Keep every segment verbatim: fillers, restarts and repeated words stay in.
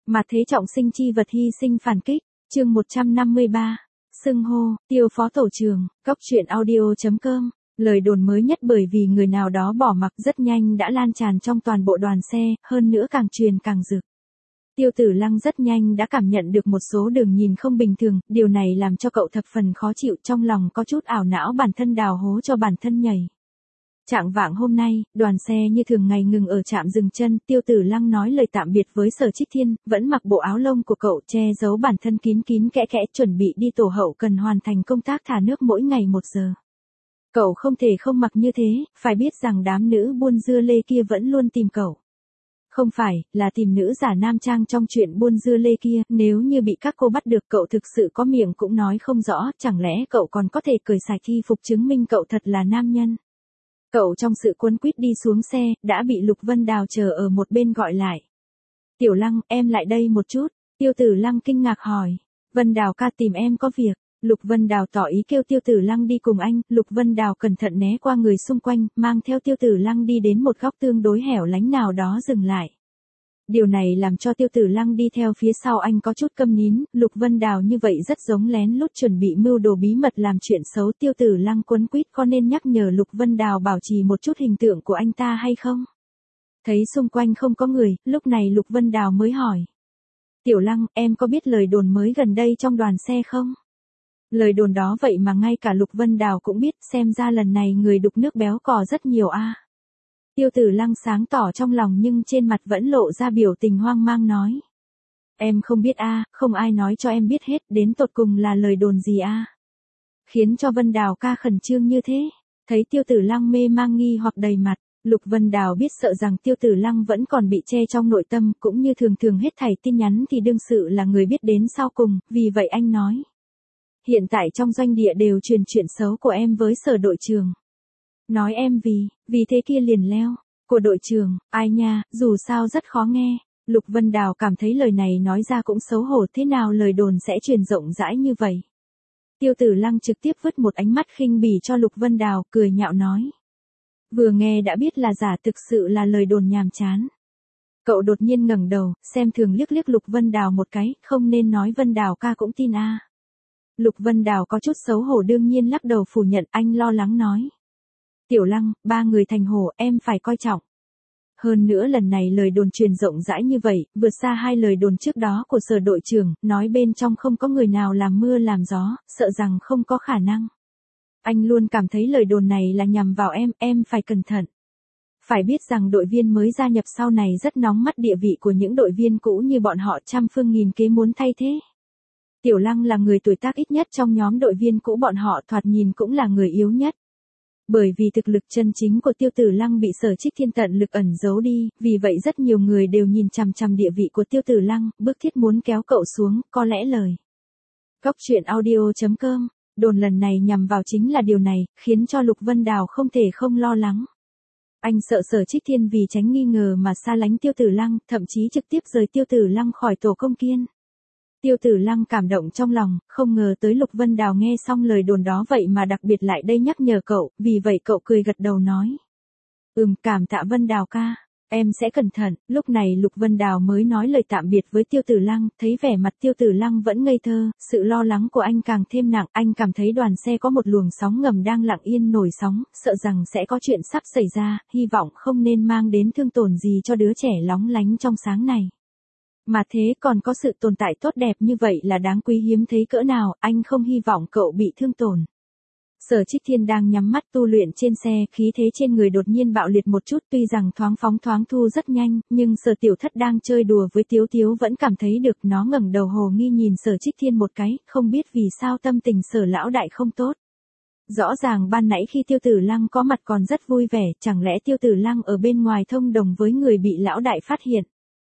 Mà thế trọng sinh chi vật hy sinh phản kích, chương một trăm năm mươi ba, xưng hô, Tiêu phó tổ trưởng, Cóc truyện audio chấm com. Lời đồn mới nhất bởi vì người nào đó bỏ mặc rất nhanh đã lan tràn trong toàn bộ đoàn xe, hơn nữa càng truyền càng rực. Tiêu Tử Lăng rất nhanh đã cảm nhận được một số đường nhìn không bình thường, điều này làm cho cậu thập phần khó chịu, trong lòng có chút ảo não bản thân đào hố cho bản thân nhảy. Trạng vạng hôm nay, đoàn xe như thường ngày ngừng ở trạm dừng chân, Tiêu Tử Lăng nói lời tạm biệt với Sở Trích Thiên, vẫn mặc bộ áo lông của cậu che giấu bản thân kín kín kẽ kẽ, chuẩn bị đi tổ hậu cần hoàn thành công tác thả nước mỗi ngày một giờ. Cậu không thể không mặc như thế, phải biết rằng đám nữ buôn dưa lê kia vẫn luôn tìm cậu. Không phải, là tìm nữ giả nam trang trong chuyện buôn dưa lê kia, nếu như bị các cô bắt được cậu thực sự có miệng cũng nói không rõ, chẳng lẽ cậu còn có thể cởi sạch y phục chứng minh cậu thật là nam nhân. Cậu trong sự cuốn quýt đi xuống xe, đã bị Lục Vân Đào chờ ở một bên gọi lại. Tiểu Lăng, em lại đây một chút, Tiêu Tử Lăng kinh ngạc hỏi. Vân Đào ca tìm em có việc. Lục Vân Đào tỏ ý kêu Tiêu Tử Lăng đi cùng anh, Lục Vân Đào cẩn thận né qua người xung quanh, mang theo Tiêu Tử Lăng đi đến một góc tương đối hẻo lánh nào đó dừng lại. Điều này làm cho Tiêu Tử Lăng đi theo phía sau anh có chút câm nín, Lục Vân Đào như vậy rất giống lén lút chuẩn bị mưu đồ bí mật làm chuyện xấu. Tiêu Tử Lăng quấn quýt có nên nhắc nhở Lục Vân Đào bảo trì một chút hình tượng của anh ta hay không? Thấy xung quanh không có người, lúc này Lục Vân Đào mới hỏi. Tiểu Lăng, em có biết lời đồn mới gần đây trong đoàn xe không? Lời đồn đó vậy mà ngay cả Lục Vân Đào cũng biết, xem ra lần này người đục nước béo cò rất nhiều a. À. Tiêu Tử Lăng sáng tỏ trong lòng nhưng trên mặt vẫn lộ ra biểu tình hoang mang nói. Em không biết a, à, không ai nói cho em biết hết, đến tột cùng là lời đồn gì a? À? Khiến cho Vân Đào ca khẩn trương như thế, thấy Tiêu Tử Lăng mê mang nghi hoặc đầy mặt, Lục Vân Đào biết sợ rằng Tiêu Tử Lăng vẫn còn bị che trong nội tâm, cũng như thường thường hết thảy tin nhắn thì đương sự là người biết đến sau cùng, vì vậy anh nói. Hiện tại trong doanh địa đều truyền chuyện xấu của em với Sở đội trưởng. Nói em vì, vì thế kia liền leo. Của đội trưởng, ai nha, dù sao rất khó nghe. Lục Vân Đào cảm thấy lời này nói ra cũng xấu hổ, thế nào lời đồn sẽ truyền rộng rãi như vậy. Tiêu Tử Lăng trực tiếp vứt một ánh mắt khinh bỉ cho Lục Vân Đào, cười nhạo nói. Vừa nghe đã biết là giả, thực sự là lời đồn nhàm chán. Cậu đột nhiên ngẩng đầu, xem thường liếc liếc Lục Vân Đào một cái, không nên nói Vân Đào ca cũng tin a. À. Lục Vân Đào có chút xấu hổ đương nhiên lắc đầu phủ nhận, anh lo lắng nói. Tiểu Lăng, ba người thành hổ, em phải coi trọng. Hơn nữa lần này lời đồn truyền rộng rãi như vậy, vượt xa hai lời đồn trước đó của Sở đội trưởng, nói bên trong không có người nào làm mưa làm gió, sợ rằng không có khả năng. Anh luôn cảm thấy lời đồn này là nhằm vào em, em phải cẩn thận. Phải biết rằng đội viên mới gia nhập sau này rất nóng mắt, địa vị của những đội viên cũ như bọn họ trăm phương nghìn kế muốn thay thế. Tiểu Lăng là người tuổi tác ít nhất trong nhóm đội viên cũ bọn họ, thoạt nhìn cũng là người yếu nhất. Bởi vì thực lực chân chính của Tiêu Tử Lăng bị Sở Trích Thiên tận lực ẩn giấu đi, vì vậy rất nhiều người đều nhìn chằm chằm địa vị của Tiêu Tử Lăng, bức thiết muốn kéo cậu xuống, có lẽ lời. Cóc truyện audio chấm com, đồn lần này nhằm vào chính là điều này, khiến cho Lục Vân Đào không thể không lo lắng. Anh sợ Sở Trích Thiên vì tránh nghi ngờ mà xa lánh Tiêu Tử Lăng, thậm chí trực tiếp rời Tiêu Tử Lăng khỏi tổ công kiên. Tiêu Tử Lăng cảm động trong lòng, không ngờ tới Lục Vân Đào nghe xong lời đồn đó vậy mà đặc biệt lại đây nhắc nhở cậu, vì vậy cậu cười gật đầu nói. Ừm, cảm tạ Vân Đào ca, em sẽ cẩn thận. Lúc này Lục Vân Đào mới nói lời tạm biệt với Tiêu Tử Lăng, thấy vẻ mặt Tiêu Tử Lăng vẫn ngây thơ, sự lo lắng của anh càng thêm nặng, anh cảm thấy đoàn xe có một luồng sóng ngầm đang lặng yên nổi sóng, sợ rằng sẽ có chuyện sắp xảy ra, hy vọng không nên mang đến thương tổn gì cho đứa trẻ lóng lánh trong sáng này. Mà thế còn có sự tồn tại tốt đẹp như vậy là đáng quý hiếm thấy cỡ nào, anh không hy vọng cậu bị thương tổn. Sở Trích Thiên đang nhắm mắt tu luyện trên xe, khí thế trên người đột nhiên bạo liệt một chút, tuy rằng thoáng phóng thoáng thu rất nhanh, nhưng Sở Tiểu Thất đang chơi đùa với Tiếu Tiếu vẫn cảm thấy được, nó ngẩng đầu hồ nghi nhìn Sở Trích Thiên một cái, không biết vì sao tâm tình Sở lão đại không tốt. Rõ ràng ban nãy khi Tiêu Tử Lăng có mặt còn rất vui vẻ, chẳng lẽ Tiêu Tử Lăng ở bên ngoài thông đồng với người bị lão đại phát hiện.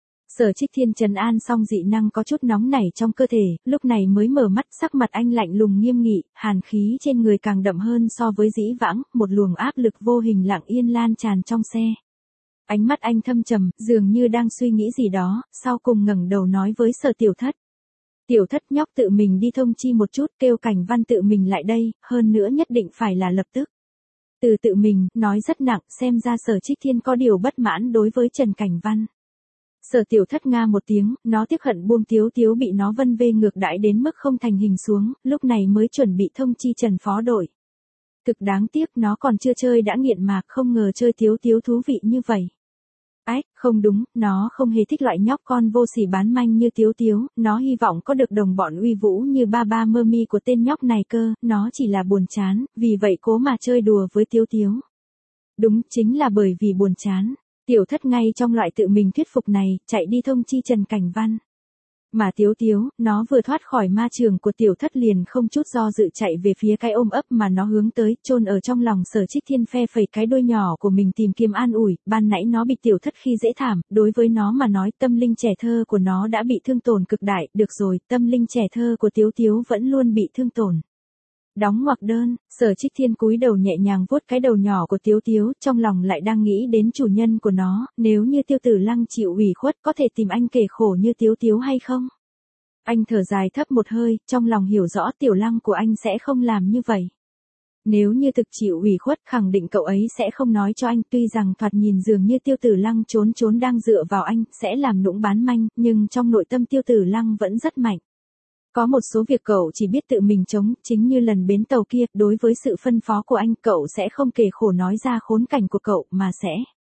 Sở Trích Thiên trấn an xong dị năng có chút nóng nảy trong cơ thể, lúc này mới mở mắt, sắc mặt anh lạnh lùng nghiêm nghị, hàn khí trên người càng đậm hơn so với dĩ vãng, một luồng áp lực vô hình lặng yên lan tràn trong xe. Ánh mắt anh thâm trầm, dường như đang suy nghĩ gì đó, sau cùng ngẩng đầu nói với Sở Tiểu Thất. Tiểu Thất nhóc tự mình đi thông chi một chút, kêu Cảnh Văn tự mình lại đây, hơn nữa nhất định phải là lập tức. Từ tự mình, nói rất nặng, xem ra Sở Trích Thiên có điều bất mãn đối với Trần Cảnh Văn. Sở Tiểu Thất nga một tiếng, nó tiếc hận buông Tiếu Tiếu bị nó vân vê ngược đãi đến mức không thành hình xuống, lúc này mới chuẩn bị thông chi Trần phó đội. Thực đáng tiếc nó còn chưa chơi đã nghiện mạc, không ngờ chơi Tiếu Tiếu thú vị như vậy. Ách, không đúng, nó không hề thích loại nhóc con vô sỉ bán manh như Tiếu Tiếu, nó hy vọng có được đồng bọn uy vũ như ba ba mơ mi của tên nhóc này cơ, nó chỉ là buồn chán, vì vậy cố mà chơi đùa với Tiếu Tiếu. Đúng, chính là bởi vì buồn chán. Tiểu Thất ngay trong loại tự mình thuyết phục này, chạy đi thông chi Trần Cảnh Văn. Mà Tiếu Tiếu, nó vừa thoát khỏi ma trường của Tiểu Thất liền không chút do dự chạy về phía cái ôm ấp mà nó hướng tới, chôn ở trong lòng Sở Trích Thiên phe phẩy cái đuôi nhỏ của mình tìm kiếm an ủi, ban nãy nó bị Tiểu Thất khi dễ thảm, đối với nó mà nói tâm linh trẻ thơ của nó đã bị thương tổn cực đại, được rồi, tâm linh trẻ thơ của Tiếu Tiếu vẫn luôn bị thương tổn. Đóng ngoặc đơn, Sở Trích Thiên cúi đầu nhẹ nhàng vuốt cái đầu nhỏ của Tiếu Tiếu, trong lòng lại đang nghĩ đến chủ nhân của nó, nếu như Tiêu Tử Lăng chịu ủy khuất có thể tìm anh kể khổ như Tiếu Tiếu hay không? Anh thở dài thấp một hơi, trong lòng hiểu rõ Tiểu Lăng của anh sẽ không làm như vậy. Nếu như thực chịu ủy khuất khẳng định cậu ấy sẽ không nói cho anh, tuy rằng thoạt nhìn dường như Tiêu Tử Lăng trốn trốn đang dựa vào anh, sẽ làm nũng bán manh, nhưng trong nội tâm Tiêu Tử Lăng vẫn rất mạnh. Có một số việc cậu chỉ biết tự mình chống, chính như lần bến tàu kia, đối với sự phân phó của anh cậu sẽ không kể khổ nói ra khốn cảnh của cậu mà sẽ.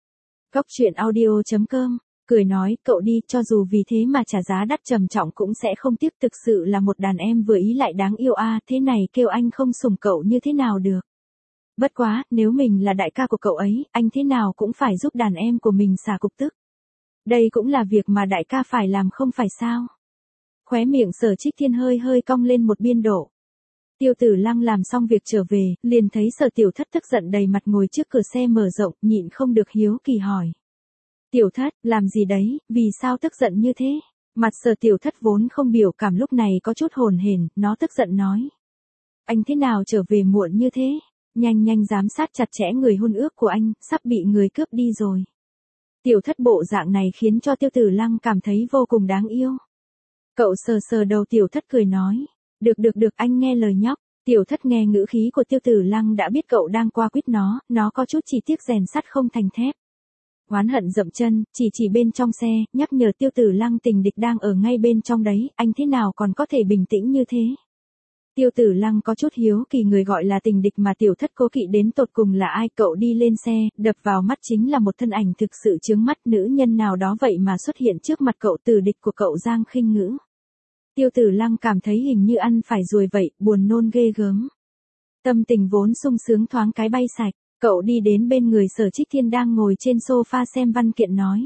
Góc truyện audio chấm com, cười nói, cậu đi, cho dù vì thế mà trả giá đắt trầm trọng cũng sẽ không tiếc, thực sự là một đàn em vừa ý lại đáng yêu a, à, thế này kêu anh không sủng cậu như thế nào được. Bất quá, nếu mình là đại ca của cậu ấy, anh thế nào cũng phải giúp đàn em của mình xả cục tức. Đây cũng là việc mà đại ca phải làm không phải sao. Khóe miệng Sở Trích Thiên hơi hơi cong lên một biên độ. Tiêu Tử Lăng làm xong việc trở về, liền thấy Sở Tiểu Thất tức giận đầy mặt ngồi trước cửa xe mở rộng, nhịn không được hiếu kỳ hỏi. Tiểu Thất, làm gì đấy, vì sao tức giận như thế? Mặt Sở Tiểu Thất vốn không biểu cảm lúc này có chút hồn hển, nó tức giận nói. Anh thế nào trở về muộn như thế? Nhanh nhanh giám sát chặt chẽ người hôn ước của anh, sắp bị người cướp đi rồi. Tiểu Thất bộ dạng này khiến cho Tiêu Tử Lăng cảm thấy vô cùng đáng yêu. Cậu sờ sờ đầu Tiểu Thất cười nói. Được được được, anh nghe lời nhóc. Tiểu Thất nghe ngữ khí của Tiêu Tử Lăng đã biết cậu đang qua quýt nó, nó có chút chỉ tiếc rèn sắt không thành thép. Oán hận dậm chân, chỉ chỉ bên trong xe, nhắc nhở Tiêu Tử Lăng tình địch đang ở ngay bên trong đấy, anh thế nào còn có thể bình tĩnh như thế. Tiêu Tử Lăng có chút hiếu kỳ người gọi là tình địch mà Tiểu Thất cố kỵ đến tột cùng là ai. Cậu đi lên xe, đập vào mắt chính là một thân ảnh thực sự chướng mắt, nữ nhân nào đó vậy mà xuất hiện trước mặt cậu, tử địch của cậu Giang Khinh Ngữ. Tiêu Tử Lăng cảm thấy hình như ăn phải ruồi vậy, buồn nôn ghê gớm. Tâm tình vốn sung sướng thoáng cái bay sạch, cậu đi đến bên người Sở Trích Thiên đang ngồi trên sofa xem văn kiện nói.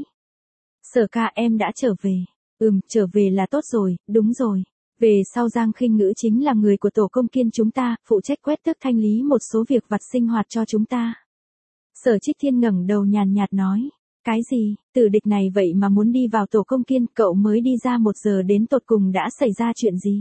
Sở ca, em đã trở về. Ừm, trở về là tốt rồi, đúng rồi. Về sau Giang Khinh Ngữ chính là người của tổ công kiên chúng ta, phụ trách quét tước thanh lý một số việc vặt sinh hoạt cho chúng ta. Sở Trích Thiên ngẩng đầu nhàn nhạt nói. Cái gì, tử địch này vậy mà muốn đi vào tổ công kiên, cậu mới đi ra một giờ đến tột cùng đã xảy ra chuyện gì?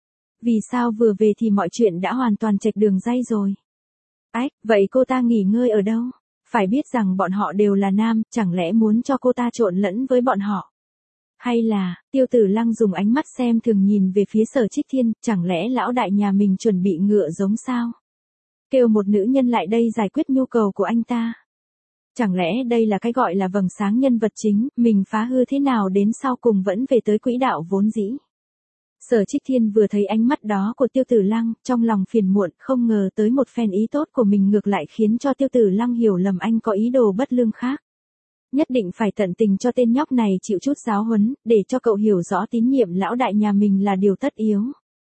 Vì sao vừa về thì mọi chuyện đã hoàn toàn chệch đường ray rồi? Ách, vậy cô ta nghỉ ngơi ở đâu? Phải biết rằng bọn họ đều là nam, chẳng lẽ muốn cho cô ta trộn lẫn với bọn họ? Hay là, Tiêu Tử Lăng dùng ánh mắt xem thường nhìn về phía Sở Trích Thiên, chẳng lẽ lão đại nhà mình chuẩn bị ngựa giống sao? Kêu một nữ nhân lại đây giải quyết nhu cầu của anh ta. Chẳng lẽ đây là cái gọi là vầng sáng nhân vật chính, mình phá hư thế nào đến sau cùng vẫn về tới quỹ đạo vốn dĩ. Sở Trích Thiên vừa thấy ánh mắt đó của Tiêu Tử Lăng, trong lòng phiền muộn, không ngờ tới một phen ý tốt của mình ngược lại khiến cho Tiêu Tử Lăng hiểu lầm anh có ý đồ bất lương khác. Nhất định phải tận tình cho tên nhóc này chịu chút giáo huấn, để cho cậu hiểu rõ tín nhiệm lão đại nhà mình là điều tất yếu.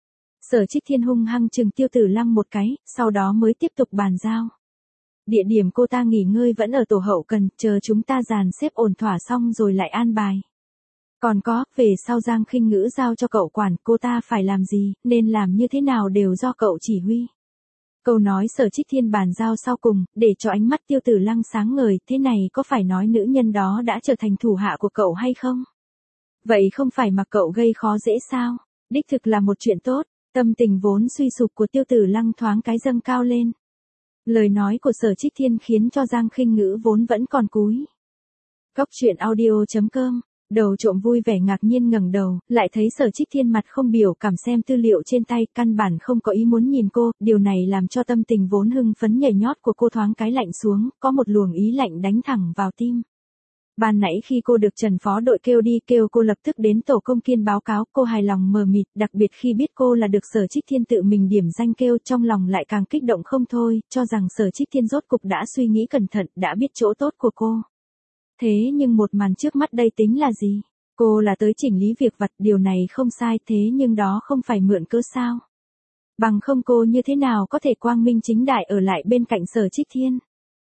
Sở Trích Thiên hung hăng chừng Tiêu Tử Lăng một cái, sau đó mới tiếp tục bàn giao. Địa điểm cô ta nghỉ ngơi vẫn ở tổ hậu cần, chờ chúng ta dàn xếp ổn thỏa xong rồi lại an bài. Còn có, về sau Giang Khinh Ngữ giao cho cậu quản, cô ta phải làm gì, nên làm như thế nào đều do cậu chỉ huy. Câu nói Sở Trích Thiên bàn giao sau cùng, để cho ánh mắt Tiêu Tử Lăng sáng ngời, thế này có phải nói nữ nhân đó đã trở thành thủ hạ của cậu hay không? Vậy không phải mà cậu gây khó dễ sao? Đích thực là một chuyện tốt, tâm tình vốn suy sụp của Tiêu Tử Lăng thoáng cái dâng cao lên. Lời nói của Sở Trích Thiên khiến cho Giang Khinh Ngữ vốn vẫn còn cúi. Góc truyện audio chấm com, đầu trộm vui vẻ ngạc nhiên ngẩng đầu, lại thấy Sở Trích Thiên mặt không biểu cảm xem tư liệu trên tay, căn bản không có ý muốn nhìn cô, điều này làm cho tâm tình vốn hưng phấn nhảy nhót của cô thoáng cái lạnh xuống, có một luồng ý lạnh đánh thẳng vào tim. Ban nãy khi cô được Trần phó đội kêu đi kêu cô lập tức đến tổ công kiên báo cáo, cô hài lòng mờ mịt, đặc biệt khi biết cô là được Sở Trích Thiên tự mình điểm danh kêu, trong lòng lại càng kích động không thôi, cho rằng Sở Trích Thiên rốt cục đã suy nghĩ cẩn thận, đã biết chỗ tốt của cô. Thế nhưng một màn trước mắt đây tính là gì? Cô là tới chỉnh lý việc vặt, điều này không sai, thế nhưng đó không phải mượn cớ sao? Bằng không cô như thế nào có thể quang minh chính đại ở lại bên cạnh Sở Trích Thiên?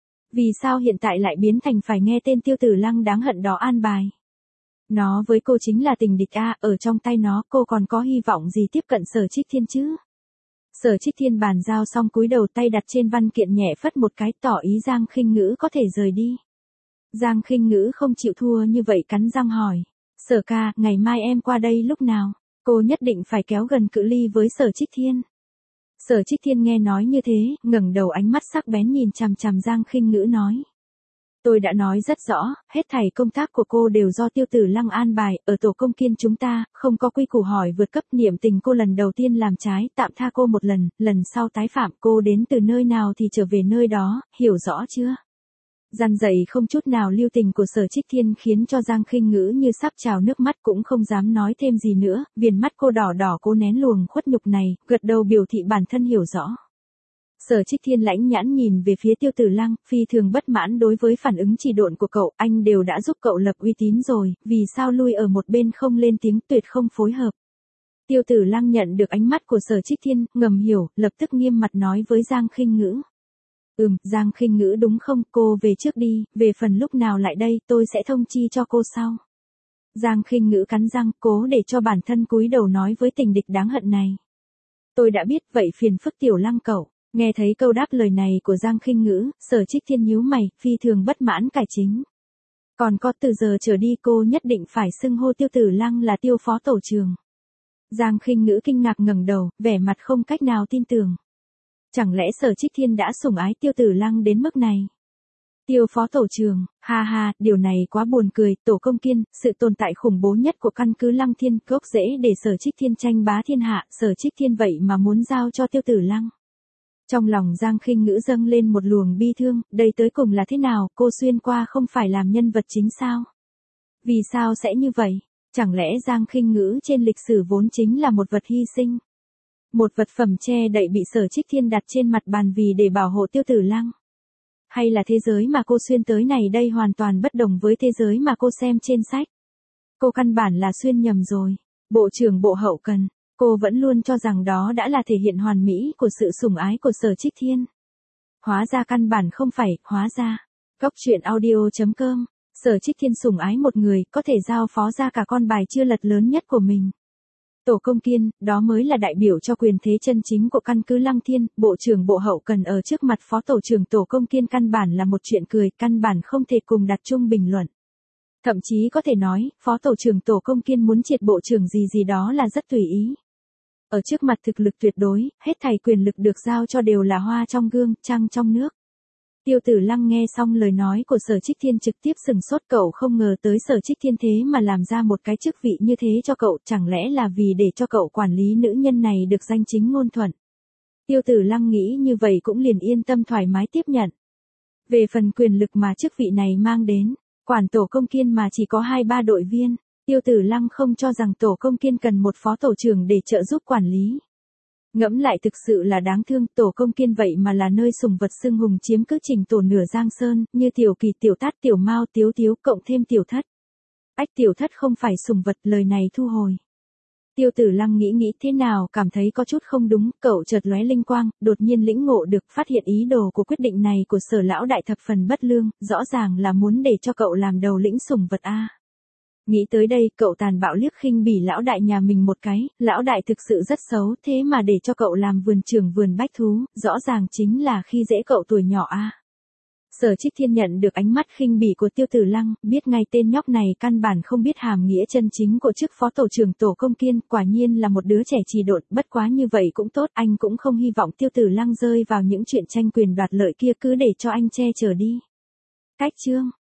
Vì sao hiện tại lại biến thành phải nghe tên Tiêu Tử Lăng đáng hận đó an bài? Nó với cô chính là tình địch a, ở trong tay nó cô còn có hy vọng gì tiếp cận Sở Trích Thiên chứ? Sở Trích Thiên bàn giao xong cúi đầu, tay đặt trên văn kiện nhẹ phất một cái, tỏ ý Giang Khinh Ngữ có thể rời đi. Giang Khinh Ngữ không chịu thua như vậy, cắn răng hỏi, Sở ca, ngày mai em qua đây lúc nào? Cô nhất định phải kéo gần cự ly với Sở Trích Thiên. Sở Trích Thiên nghe nói như thế, ngẩng đầu, ánh mắt sắc bén nhìn chằm chằm Giang Khinh Ngữ nói. Tôi đã nói rất rõ, hết thảy công tác của cô đều do Tiêu Tử Lăng an bài, ở tổ công kiên chúng ta, không có quy củ hỏi vượt cấp, niệm tình cô lần đầu tiên làm trái, tạm tha cô một lần, lần sau tái phạm, cô đến từ nơi nào thì trở về nơi đó, hiểu rõ chưa? Gian dạy không chút nào lưu tình của Sở Trích Thiên khiến cho Giang Khinh Ngữ như sắp trào nước mắt, cũng không dám nói thêm gì nữa, viền mắt cô đỏ đỏ, cố nén luồng khuất nhục này, gật đầu biểu thị bản thân hiểu rõ. Sở Trích Thiên lãnh nhãn nhìn về phía Tiêu Tử Lăng, phi thường bất mãn đối với phản ứng trì độn của cậu, anh đều đã giúp cậu lập uy tín rồi, vì sao lui ở một bên không lên tiếng, tuyệt không phối hợp. Tiêu Tử Lăng nhận được ánh mắt của Sở Trích Thiên, ngầm hiểu, lập tức nghiêm mặt nói với Giang Khinh Ngữ. Ừm, Giang Khinh Ngữ đúng không, cô về trước đi, về phần lúc nào lại đây, tôi sẽ thông chi cho cô sau. Giang Khinh Ngữ cắn răng, cố để cho bản thân cúi đầu nói với tình địch đáng hận này. Tôi đã biết, vậy phiền phức Tiểu Lăng cậu. Nghe thấy câu đáp lời này của Giang Khinh Ngữ, Sở Trích Thiên nhíu mày, phi thường bất mãn cải chính. Còn có, từ giờ trở đi cô nhất định phải xưng hô Tiêu Tử Lăng là Tiêu phó tổ trưởng. Giang Khinh Ngữ kinh ngạc ngẩng đầu, vẻ mặt không cách nào tin tưởng. Chẳng lẽ Sở Trích Thiên đã sủng ái Tiêu Tử Lăng đến mức này? Tiêu phó tổ trưởng, ha ha, điều này quá buồn cười, tổ công kiên, sự tồn tại khủng bố nhất của căn cứ Lăng Thiên, gốc rễ để Sở Trích Thiên tranh bá thiên hạ, Sở Trích Thiên vậy mà muốn giao cho Tiêu Tử Lăng. Trong lòng Giang Khinh Ngữ dâng lên một luồng bi thương, đây tới cùng là thế nào, cô xuyên qua không phải làm nhân vật chính sao? Vì sao sẽ như vậy? Chẳng lẽ Giang Khinh Ngữ trên lịch sử vốn chính là một vật hy sinh? Một vật phẩm che đậy bị Sở Trích Thiên đặt trên mặt bàn vì để bảo hộ Tiêu Tử Lăng? Hay là thế giới mà cô xuyên tới này đây hoàn toàn bất đồng với thế giới mà cô xem trên sách? Cô căn bản là xuyên nhầm rồi. Bộ trưởng Bộ Hậu Cần, cô vẫn luôn cho rằng đó đã là thể hiện hoàn mỹ của sự sủng ái của Sở Trích Thiên. Hóa ra căn bản không phải, hóa ra. Góc truyện audio chấm com, Sở Trích Thiên sủng ái một người, có thể giao phó ra cả con bài chưa lật lớn nhất của mình. Tổ công kiên, đó mới là đại biểu cho quyền thế chân chính của căn cứ Lăng Thiên, Bộ trưởng Bộ Hậu Cần ở trước mặt Phó Tổ trưởng Tổ công kiên căn bản là một chuyện cười, căn bản không thể cùng đặt chung bình luận. Thậm chí có thể nói, Phó Tổ trưởng Tổ công kiên muốn triệt Bộ trưởng gì gì đó là rất tùy ý. Ở trước mặt thực lực tuyệt đối, hết thảy quyền lực được giao cho đều là hoa trong gương, trăng trong nước. Tiêu Tử Lăng nghe xong lời nói của Sở Trích Thiên trực tiếp sừng sốt, cậu không ngờ tới Sở Trích Thiên thế mà làm ra một cái chức vị như thế cho cậu, chẳng lẽ là vì để cho cậu quản lý nữ nhân này được danh chính ngôn thuận. Tiêu Tử Lăng nghĩ như vậy cũng liền yên tâm thoải mái tiếp nhận. Về phần quyền lực mà chức vị này mang đến, quản tổ công kiên mà chỉ có hai ba đội viên, Tiêu Tử Lăng không cho rằng tổ công kiên cần một phó tổ trưởng để trợ giúp quản lý. Ngẫm lại thực sự là đáng thương, tổ công kiên vậy mà là nơi sùng vật xưng hùng chiếm cứ trình tổ nửa Giang Sơn, như Tiểu Kỳ, Tiểu Tát, Tiểu Mao, Tiếu Tiếu, cộng thêm Tiểu Thất. Ách, Tiểu Thất không phải sùng vật, lời này thu hồi. Tiêu Tử Lăng nghĩ nghĩ thế nào cảm thấy có chút không đúng, cậu chợt lóe linh quang, đột nhiên lĩnh ngộ được, phát hiện ý đồ của quyết định này của Sở lão đại thập phần bất lương, rõ ràng là muốn để cho cậu làm đầu lĩnh sùng vật a. Nghĩ tới đây, cậu tàn bạo liếc khinh bỉ lão đại nhà mình một cái, lão đại thực sự rất xấu, thế mà để cho cậu làm vườn trưởng vườn bách thú, rõ ràng chính là khi dễ cậu tuổi nhỏ a. Sở Trích Thiên nhận được ánh mắt khinh bỉ của Tiêu Tử Lăng, biết ngay tên nhóc này căn bản không biết hàm nghĩa chân chính của chức phó tổ trưởng tổ công kiên, quả nhiên là một đứa trẻ trì độn, bất quá như vậy cũng tốt, anh cũng không hy vọng Tiêu Tử Lăng rơi vào những chuyện tranh quyền đoạt lợi kia, cứ để cho anh che chở đi. Cách chương